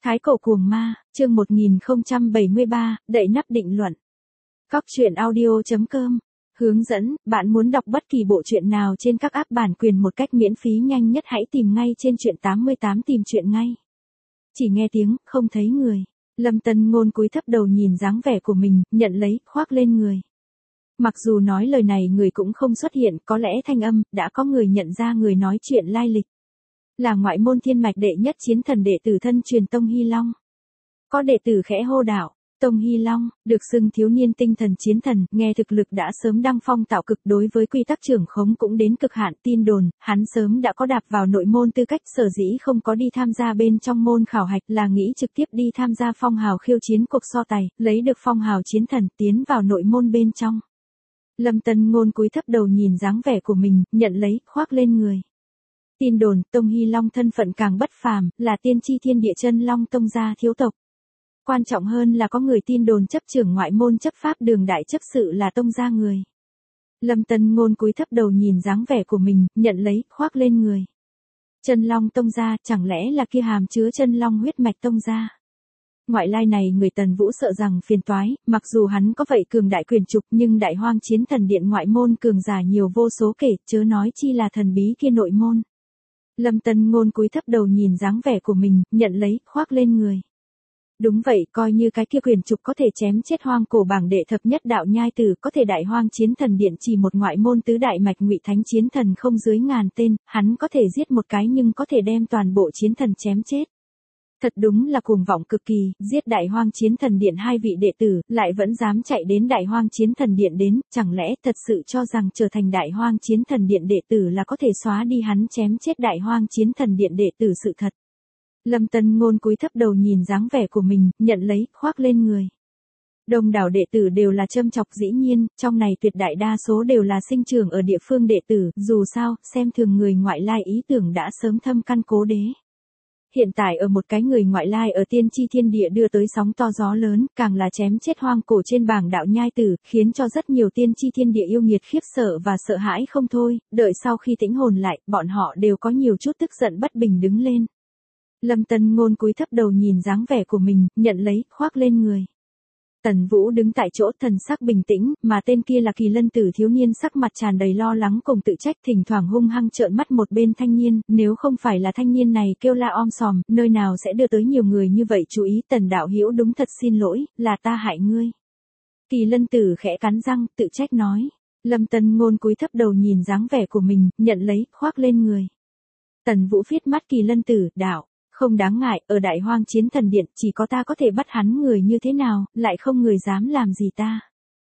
Thái cổ cuồng ma, chương 1073, đậy nắp định luận. Cóc truyện audio.com. Hướng dẫn, bạn muốn đọc bất kỳ bộ truyện nào trên các app bản quyền một cách miễn phí nhanh nhất hãy tìm ngay trên truyện 88 tìm truyện ngay. Chỉ nghe tiếng, không thấy người. Lâm Tân Ngôn cúi thấp đầu nhìn dáng vẻ của mình, nhận lấy, khoác lên người. Mặc dù nói lời này người cũng không xuất hiện, có lẽ thanh âm, đã có người nhận ra người nói chuyện lai lịch. Là ngoại môn thiên mạch đệ nhất chiến thần đệ tử thân truyền Tông Hy Long. Có đệ tử khẽ hô đạo, Tông Hy Long, được xưng thiếu niên tinh thần chiến thần, nghe thực lực đã sớm đăng phong tạo cực, đối với quy tắc trưởng khống cũng đến cực hạn. Tin đồn, hắn sớm đã có đạp vào nội môn tư cách, sở dĩ không có đi tham gia bên trong môn khảo hạch là nghĩ trực tiếp đi tham gia phong hào khiêu chiến cuộc so tài, lấy được phong hào chiến thần tiến vào nội môn bên trong. Lâm Tân Ngôn cúi thấp đầu nhìn dáng vẻ của mình, nhận lấy, khoác lên người. Tin đồn, Tông Hy Long thân phận càng bất phàm, là tiên tri thiên địa chân long tông gia thiếu tộc. Quan trọng hơn là có người tin đồn chấp trưởng ngoại môn chấp pháp đường đại chấp sự là tông gia người. Lâm Tân Ngôn cúi thấp đầu nhìn dáng vẻ của mình, nhận lấy, khoác lên người. Chân long tông gia, chẳng lẽ là kia hàm chứa chân long huyết mạch tông gia? Ngoại lai này người Tần Vũ sợ rằng phiền toái, mặc dù hắn có vậy cường đại quyền trục nhưng đại hoang chiến thần điện ngoại môn cường giả nhiều vô số kể, chớ nói chi là thần bí kia nội môn. Lâm Tân Ngôn cúi thấp đầu nhìn dáng vẻ của mình, nhận lấy, khoác lên người. Đúng vậy, coi như cái kia quyền trục có thể chém chết hoang cổ bảng đệ thập nhất đạo nhai tử, có thể đại hoang chiến thần điện chỉ một ngoại môn tứ đại mạch ngụy thánh chiến thần không dưới ngàn tên, hắn có thể giết một cái nhưng có thể đem toàn bộ chiến thần chém chết. Thật đúng là cuồng vọng cực kỳ, giết đại hoang chiến thần điện hai vị đệ tử, lại vẫn dám chạy đến đại hoang chiến thần điện đến, chẳng lẽ thật sự cho rằng trở thành đại hoang chiến thần điện đệ tử là có thể xóa đi hắn chém chết đại hoang chiến thần điện đệ tử sự thật. Lâm Tân Ngôn cúi thấp đầu nhìn dáng vẻ của mình, nhận lấy, khoác lên người. Đông đảo đệ tử đều là châm chọc dĩ nhiên, trong này tuyệt đại đa số đều là sinh trưởng ở địa phương đệ tử, dù sao, xem thường người ngoại lai ý tưởng đã sớm thâm căn cố đế. Hiện tại ở một cái người ngoại lai ở tiên tri thiên địa đưa tới sóng to gió lớn, càng là chém chết hoang cổ trên bảng đạo nhai tử, khiến cho rất nhiều tiên tri thiên địa yêu nghiệt khiếp sợ và sợ hãi không thôi, đợi sau khi tĩnh hồn lại, bọn họ đều có nhiều chút tức giận bất bình đứng lên. Lâm Tân Ngôn cúi thấp đầu nhìn dáng vẻ của mình, nhận lấy, khoác lên người. Tần Vũ đứng tại chỗ thần sắc bình tĩnh, mà tên kia là Kỳ Lân tử thiếu niên sắc mặt tràn đầy lo lắng cùng tự trách, thỉnh thoảng hung hăng trợn mắt một bên thanh niên, nếu không phải là thanh niên này kêu la om sòm, nơi nào sẽ đưa tới nhiều người như vậy chú ý. Tần đạo hữu đúng thật xin lỗi, là ta hại ngươi. Kỳ Lân tử khẽ cắn răng, tự trách nói. Lâm Tân Ngôn cúi thấp đầu nhìn dáng vẻ của mình, nhận lấy, khoác lên người. Tần Vũ viết mắt Kỳ Lân tử, đạo. Không đáng ngại, ở đại hoang chiến thần điện, chỉ có ta có thể bắt hắn người như thế nào, lại không người dám làm gì ta.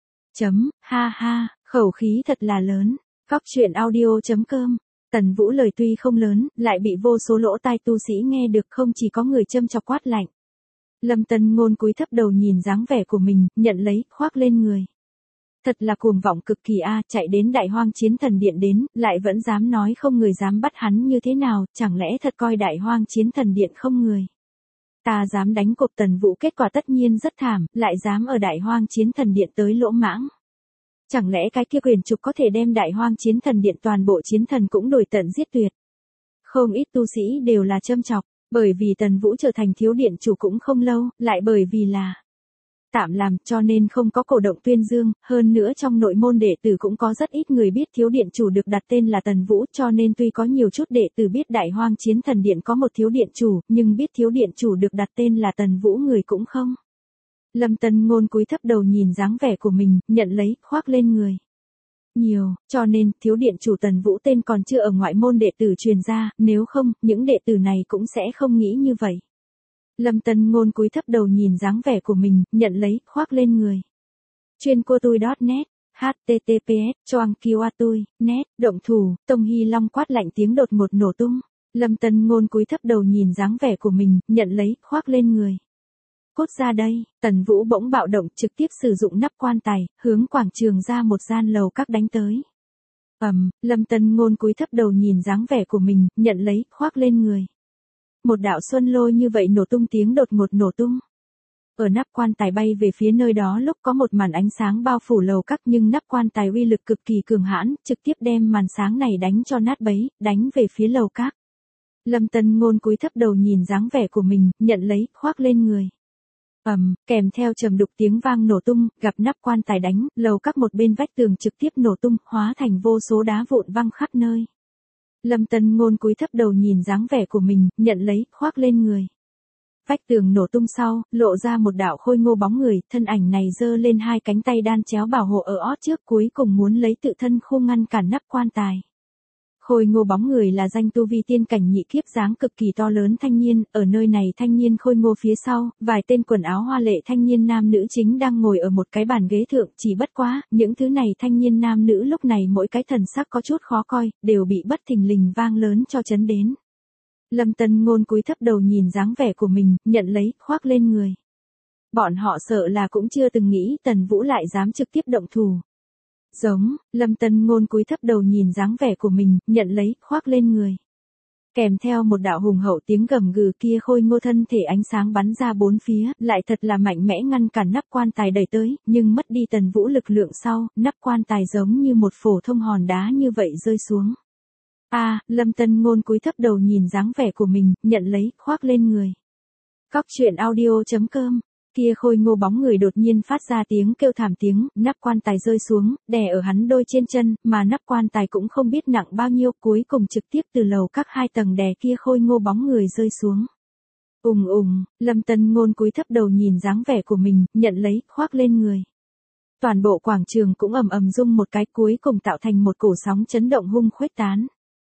Ha ha, khẩu khí thật là lớn. Cóc truyện audio.com. Tần Vũ lời tuy không lớn, lại bị vô số lỗ tai tu sĩ nghe được, không chỉ có người châm chọc quát lạnh. Lâm Tân Ngôn cúi thấp đầu nhìn dáng vẻ của mình, nhận lấy, khoác lên người. Thật là cuồng vọng cực kỳ a, chạy đến đại hoang chiến thần điện đến, lại vẫn dám nói không người dám bắt hắn như thế nào, chẳng lẽ thật coi đại hoang chiến thần điện không người. Ta dám đánh cục Tần Vũ, kết quả tất nhiên rất thảm, lại dám ở đại hoang chiến thần điện tới lỗ mãng. Chẳng lẽ cái kia quyền trục có thể đem đại hoang chiến thần điện toàn bộ chiến thần cũng đổi tận giết tuyệt. Không ít tu sĩ đều là châm chọc, bởi vì Tần Vũ trở thành thiếu điện chủ cũng không lâu, lại bởi vì là tạm làm, cho nên không có cổ động tuyên dương, hơn nữa trong nội môn đệ tử cũng có rất ít người biết thiếu điện chủ được đặt tên là Tần Vũ, cho nên tuy có nhiều chút đệ tử biết đại hoang chiến thần điện có một thiếu điện chủ, nhưng biết thiếu điện chủ được đặt tên là Tần Vũ người cũng không. Lâm Tân Ngôn cúi thấp đầu nhìn dáng vẻ của mình, nhận lấy, khoác lên người. Nhiều, cho nên, thiếu điện chủ Tần Vũ tên còn chưa ở ngoại môn đệ tử truyền ra, nếu không, những đệ tử này cũng sẽ không nghĩ như vậy. Lâm Tân Ngôn cúi thấp đầu nhìn dáng vẻ của mình, nhận lấy, khoác lên người. Chuyên cô tui.net, https://choangkiwatui.net, động thủ, Tông Hy Long quát lạnh tiếng đột ngột nổ tung. Lâm Tân Ngôn cúi thấp đầu nhìn dáng vẻ của mình, nhận lấy, khoác lên người. Cút ra đây, Tần Vũ bỗng bạo động, trực tiếp sử dụng nắp quan tài, hướng quảng trường ra một gian lầu các đánh tới. Lâm Tân Ngôn cúi thấp đầu nhìn dáng vẻ của mình, nhận lấy, khoác lên người. Một đạo xuân lôi như vậy nổ tung tiếng đột ngột nổ tung. Ở nắp quan tài bay về phía nơi đó lúc có một màn ánh sáng bao phủ lầu các, nhưng nắp quan tài uy lực cực kỳ cường hãn, trực tiếp đem màn sáng này đánh cho nát bấy, đánh về phía lầu các. Lâm Tân Ngôn cúi thấp đầu nhìn dáng vẻ của mình, nhận lấy, khoác lên người. Kèm theo trầm đục tiếng vang nổ tung, gặp nắp quan tài đánh, lầu các một bên vách tường trực tiếp nổ tung, hóa thành vô số đá vụn văng khắp nơi. Lâm Tân Ngôn cúi thấp đầu nhìn dáng vẻ của mình, nhận lấy, khoác lên người. Vách tường nổ tung sau, lộ ra một đạo khôi ngô bóng người, thân ảnh này giơ lên hai cánh tay đan chéo bảo hộ ở ót trước, cuối cùng muốn lấy tự thân khô ngăn cản nắp quan tài. Khôi ngô bóng người là danh tu vi tiên cảnh nhị kiếp, dáng cực kỳ to lớn thanh niên, ở nơi này thanh niên khôi ngô phía sau, vài tên quần áo hoa lệ thanh niên nam nữ chính đang ngồi ở một cái bàn ghế thượng, chỉ bất quá, những thứ này thanh niên nam nữ lúc này mỗi cái thần sắc có chút khó coi, đều bị bất thình lình vang lớn cho chấn đến. Lâm Tân Ngôn cúi thấp đầu nhìn dáng vẻ của mình, nhận lấy, khoác lên người. Bọn họ sợ là cũng chưa từng nghĩ Tần Vũ lại dám trực tiếp động thủ. Lâm Tân Ngôn cúi thấp đầu nhìn dáng vẻ của mình, nhận lấy, khoác lên người. Kèm theo một đạo hùng hậu tiếng gầm gừ, kia khôi ngô thân thể ánh sáng bắn ra bốn phía, lại thật là mạnh mẽ ngăn cản nắp quan tài đẩy tới, nhưng mất đi Tần Vũ lực lượng sau, nắp quan tài giống như một phổ thông hòn đá như vậy rơi xuống. Lâm Tân Ngôn cúi thấp đầu nhìn dáng vẻ của mình, nhận lấy, khoác lên người. Cóc truyện audio.com. Kia khôi ngô bóng người đột nhiên phát ra tiếng kêu thảm, tiếng nắp quan tài rơi xuống, đè ở hắn đôi trên chân, mà nắp quan tài cũng không biết nặng bao nhiêu, cuối cùng trực tiếp từ lầu các 2 tầng đè kia khôi ngô bóng người rơi xuống. Lâm Tân Ngôn cúi thấp đầu nhìn dáng vẻ của mình, nhận lấy, khoác lên người. Toàn bộ quảng trường cũng ầm ầm rung một cái, cuối cùng tạo thành một cổ sóng chấn động hung khuếch tán.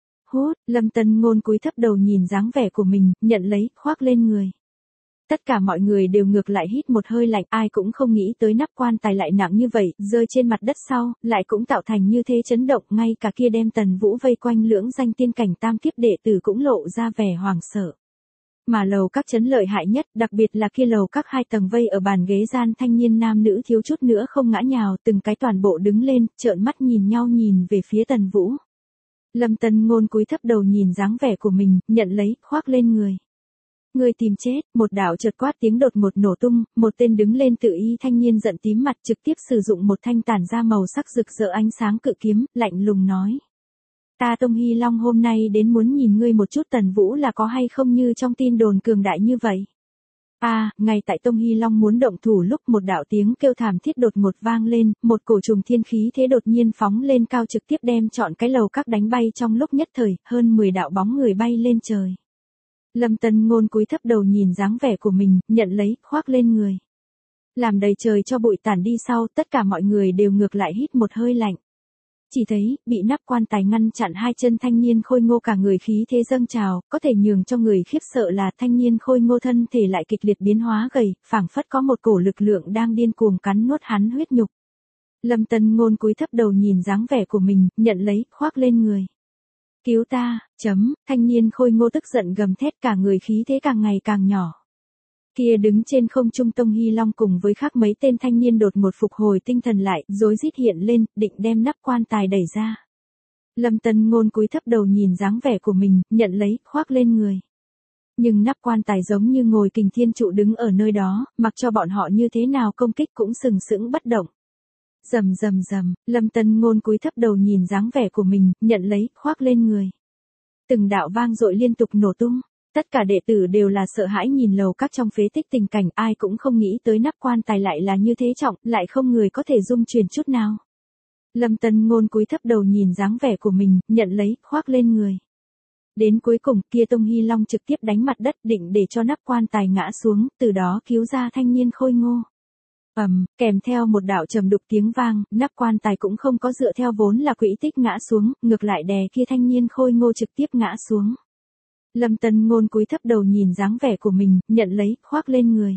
Lâm Tân Ngôn cúi thấp đầu nhìn dáng vẻ của mình, nhận lấy, khoác lên người. Tất cả mọi người đều ngược lại hít một hơi lạnh, ai cũng không nghĩ tới nắp quan tài lại nặng như vậy, rơi trên mặt đất sau, lại cũng tạo thành như thế chấn động, ngay cả kia đem Tần Vũ vây quanh lưỡng danh tiên cảnh tam kiếp đệ tử cũng lộ ra vẻ hoảng sợ. Mà lầu các chấn lợi hại nhất, đặc biệt là kia lầu các 2 tầng vây ở bàn ghế gian thanh niên nam nữ thiếu chút nữa không ngã nhào, từng cái toàn bộ đứng lên, trợn mắt nhìn nhau nhìn về phía Tần Vũ. Lâm Tân Ngôn cúi thấp đầu nhìn dáng vẻ của mình, nhận lấy, khoác lên người. Người tìm chết, một đạo chợt quát tiếng đột ngột nổ tung, một tên đứng lên tự y thanh niên giận tím mặt trực tiếp sử dụng một thanh tản ra màu sắc rực rỡ ánh sáng cự kiếm, lạnh lùng nói. Ta Tông Hy Long hôm nay đến muốn nhìn ngươi một chút, Tần Vũ là có hay không như trong tin đồn cường đại như vậy. Ngay tại Tông Hy Long muốn động thủ lúc một đạo tiếng kêu thảm thiết đột ngột vang lên, một cổ trùng thiên khí thế đột nhiên phóng lên cao trực tiếp đem trọn cái lầu các đánh bay trong lúc nhất thời, hơn 10 đạo bóng người bay lên trời. Lâm Tân Ngôn cúi thấp đầu nhìn dáng vẻ của mình, nhận lấy, khoác lên người. Làm đầy trời cho bụi tản đi sau, tất cả mọi người đều ngược lại hít một hơi lạnh. Chỉ thấy, bị nắp quan tài ngăn chặn hai chân thanh niên khôi ngô cả người khí thế dâng trào, có thể nhường cho người khiếp sợ là thanh niên khôi ngô thân thể lại kịch liệt biến hóa gầy, phảng phất có một cổ lực lượng đang điên cuồng cắn nuốt hắn huyết nhục. Lâm Tân Ngôn cúi thấp đầu nhìn dáng vẻ của mình, nhận lấy, khoác lên người. Cứu ta, thanh niên khôi ngô tức giận gầm thét, cả người khí thế càng ngày càng nhỏ. Kia đứng trên không trung Tông Hy Long cùng với khác mấy tên thanh niên đột ngột phục hồi tinh thần lại, rối rít hiện lên, định đem nắp quan tài đẩy ra. Lâm Tân Ngôn cúi thấp đầu nhìn dáng vẻ của mình, nhận lấy, khoác lên người. Nhưng nắp quan tài giống như ngồi kình thiên trụ đứng ở nơi đó, mặc cho bọn họ như thế nào công kích cũng sừng sững bất động. Rầm, Lâm Tân Ngôn cúi thấp đầu nhìn dáng vẻ của mình, nhận lấy, khoác lên người. Từng đạo vang dội liên tục nổ tung. Tất cả đệ tử đều là sợ hãi nhìn lầu các trong phế tích tình cảnh, ai cũng không nghĩ tới nắp quan tài lại là như thế trọng, lại không người có thể dung chuyển chút nào. Lâm Tân Ngôn cúi thấp đầu nhìn dáng vẻ của mình, nhận lấy, khoác lên người. Đến cuối cùng, kia Tông Hy Long trực tiếp đánh mặt đất định để cho nắp quan tài ngã xuống, từ đó cứu ra thanh niên khôi ngô. Kèm theo một đạo trầm đục tiếng vang, nắp quan tài cũng không có dựa theo vốn là quỹ tích ngã xuống, ngược lại đè kia thanh niên khôi ngô trực tiếp ngã xuống. Lâm Tân Ngôn cúi thấp đầu nhìn dáng vẻ của mình, nhận lấy, khoác lên người.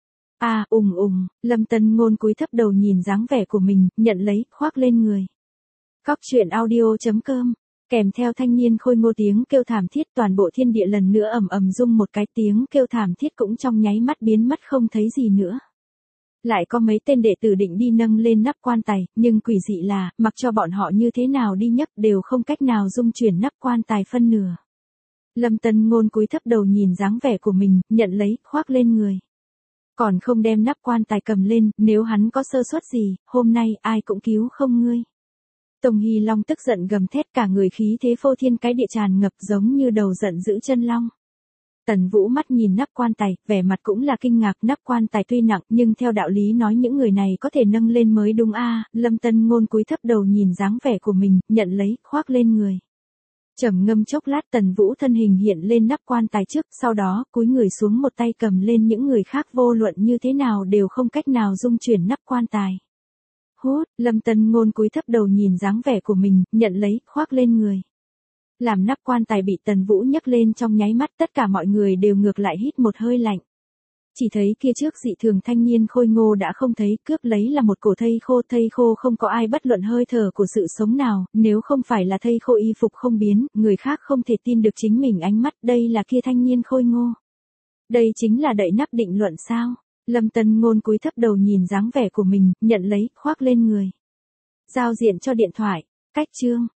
Lâm Tân Ngôn cúi thấp đầu nhìn dáng vẻ của mình, nhận lấy, khoác lên người. Cóc truyện audio.com. Kèm theo thanh niên khôi ngô tiếng kêu thảm thiết, toàn bộ thiên địa lần nữa ầm ầm rung một cái, tiếng kêu thảm thiết cũng trong nháy mắt biến mất không thấy gì nữa. Lại có mấy tên đệ tử định đi nâng lên nắp quan tài, nhưng quỷ dị là, mặc cho bọn họ như thế nào đi nhấc đều không cách nào dung chuyển nắp quan tài phân nửa. Lâm Tân Ngôn cúi thấp đầu nhìn dáng vẻ của mình, nhận lấy, khoác lên người. Còn không đem nắp quan tài cầm lên, nếu hắn có sơ suất gì, hôm nay ai cũng cứu không ngươi. Tông Hy Long tức giận gầm thét, cả người khí thế phô thiên cái địa tràn ngập, giống như đầu giận giữ chân long. Tần Vũ mắt nhìn nắp quan tài, vẻ mặt cũng là kinh ngạc, nắp quan tài tuy nặng nhưng theo đạo lý nói những người này có thể nâng lên mới đúng a. Lâm Tân Ngôn cúi thấp đầu nhìn dáng vẻ của mình, nhận lấy, khoác lên người. Trầm ngâm chốc lát, Tần Vũ thân hình hiện lên nắp quan tài trước, sau đó cúi người xuống một tay cầm lên, những người khác vô luận như thế nào đều không cách nào dung chuyển nắp quan tài. Hút, Lâm Tân Ngôn cúi thấp đầu nhìn dáng vẻ của mình, nhận lấy, khoác lên người. Làm nắp quan tài bị Tần Vũ nhấc lên trong nháy mắt, tất cả mọi người đều ngược lại hít một hơi lạnh. Chỉ thấy kia trước dị thường thanh niên khôi ngô đã không thấy, cướp lấy là một cổ thây khô không có ai bất luận hơi thở của sự sống nào, nếu không phải là thây khô y phục không biến, người khác không thể tin được chính mình ánh mắt, đây là kia thanh niên khôi ngô. Đây chính là đậy nắp định luận sao? Lâm Tân Ngôn cúi thấp đầu nhìn dáng vẻ của mình, nhận lấy, khoác lên người. Giao diện cho điện thoại, cách chương.